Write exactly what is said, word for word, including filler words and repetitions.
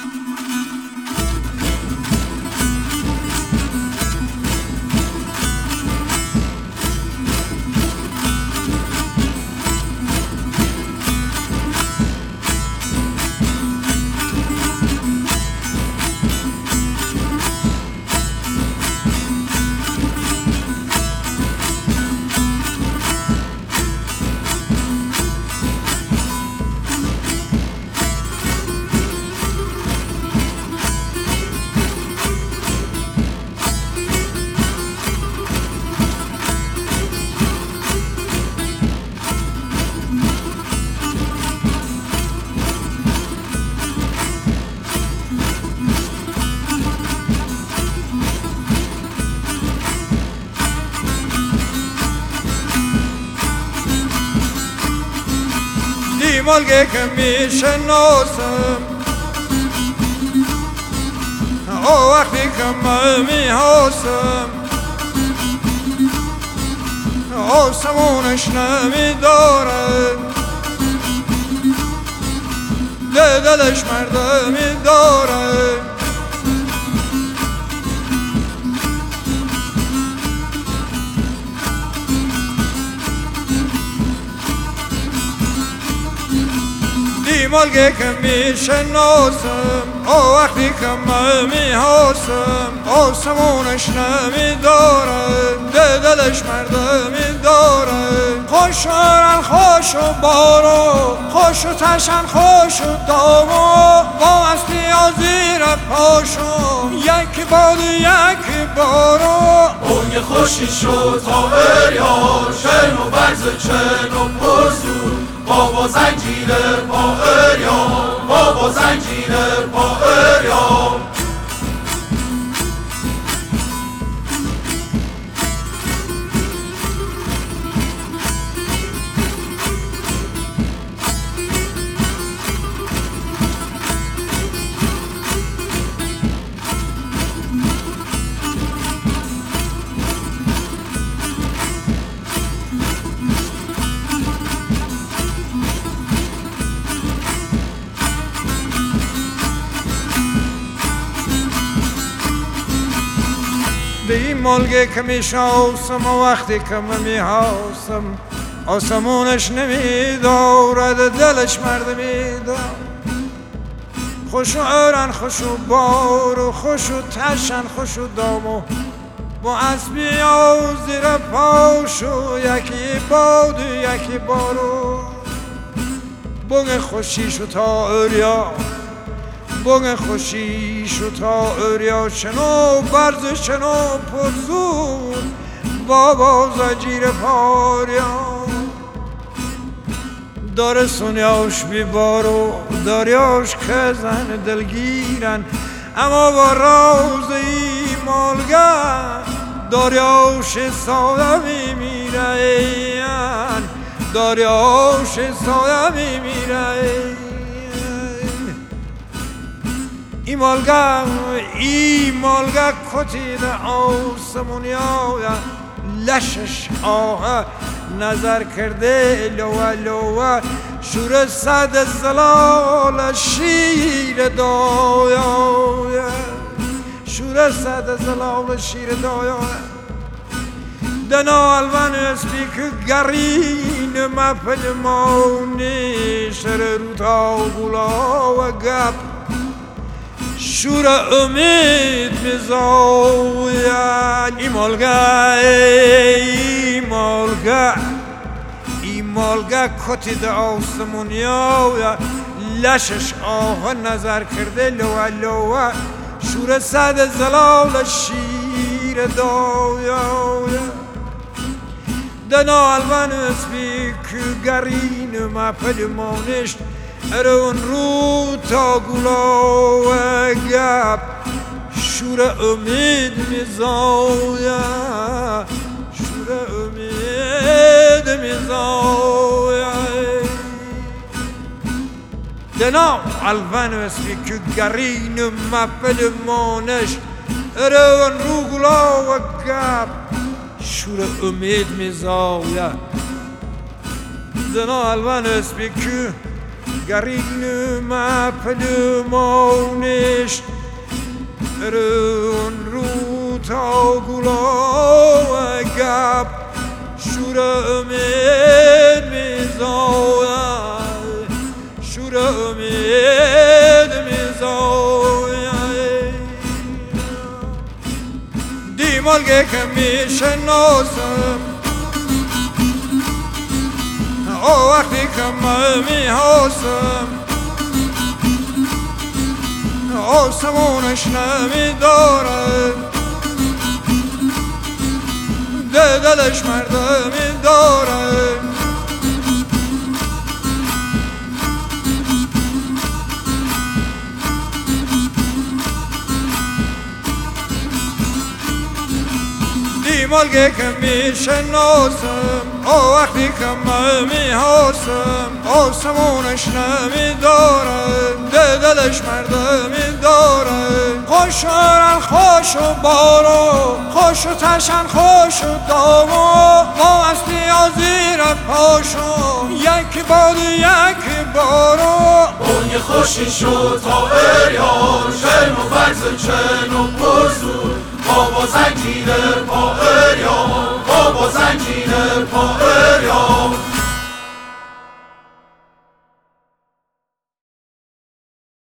ملگه که میشناسم او وقتی که من میحاسم آسمونش نمیداره دلش مرده میداره ملگه که میشناسم او وقتی که من میحاسم آسمونش نمیداره دلش مرده میداره خوشورن خوش و بارو خوش و تشن خوش و دامو با اصلی و زیر پاشو یکی باد یکی بارو اون خوشی شد تا اریان چن و برز چن و پرزور بابا زنجیر پا اریان بابا زنجیر پا اریان دی ملگه که میشاسم و وقتی که من میحاسم آسمونش نمیدارد دلش مرد میدارد خوش و ارن خوش و بار و خوش و تشن خوش و دامو با اسبی و زیر پاشو یکی باد یکی بارو بگه خوشیشو تا اریا بگه خوشیشو تا اریا شنو برز شنو پرزور بابا زنجیر پاریا داره سونیاش بیبارو داریاش که زن دلگیرن اما با راز ایمالگر داریاش ساده میمیرن داریاش ساده میمیرن ایمالگر ایمالگر کتید آسمونیا لشش آه نظر کرده لوه لوه شور صد زلال شیر دایا شور صد زلال شیر دایا دنا الوان اسپیک گرین مپل مونی شر روتا گولا و گپ شور امید میزاید ایمالگه ایمالگه ایمالگه کتید آسمونیا لشش آه نظر کرده لوه لوه شور صد زلال شیر دایا دنا الوان اسپیک گرین مپل مونشت ارون رو تا گلا و گپ شور امید میزایا شور امید میزایا دنا الوان اسپیک گرین مپل مونش ارون رو گلا و گپ شور امید میزایا دنا الوان اسپیک گرین مپلمانش رون رو تا گلا گب شور امید میزاید شور امید میزاید دیمالگه که میشناسم او وقتی که من میحاسم آسمونش نمیداره دلش مردمی داره دیمالگه که میشناسم او وقتی که من میحاسم آسمونش نمیداره دلش مردمی داره خوشارن خوش و بارو خوش و تشن خوش و دامو ما اصلی از زیر پاشو یکی باد یکی بارو بانگ خوشی شد تا اریان شن و فرز چن و پرزور بابا زنجیر پا اریان بابا زنجیر پا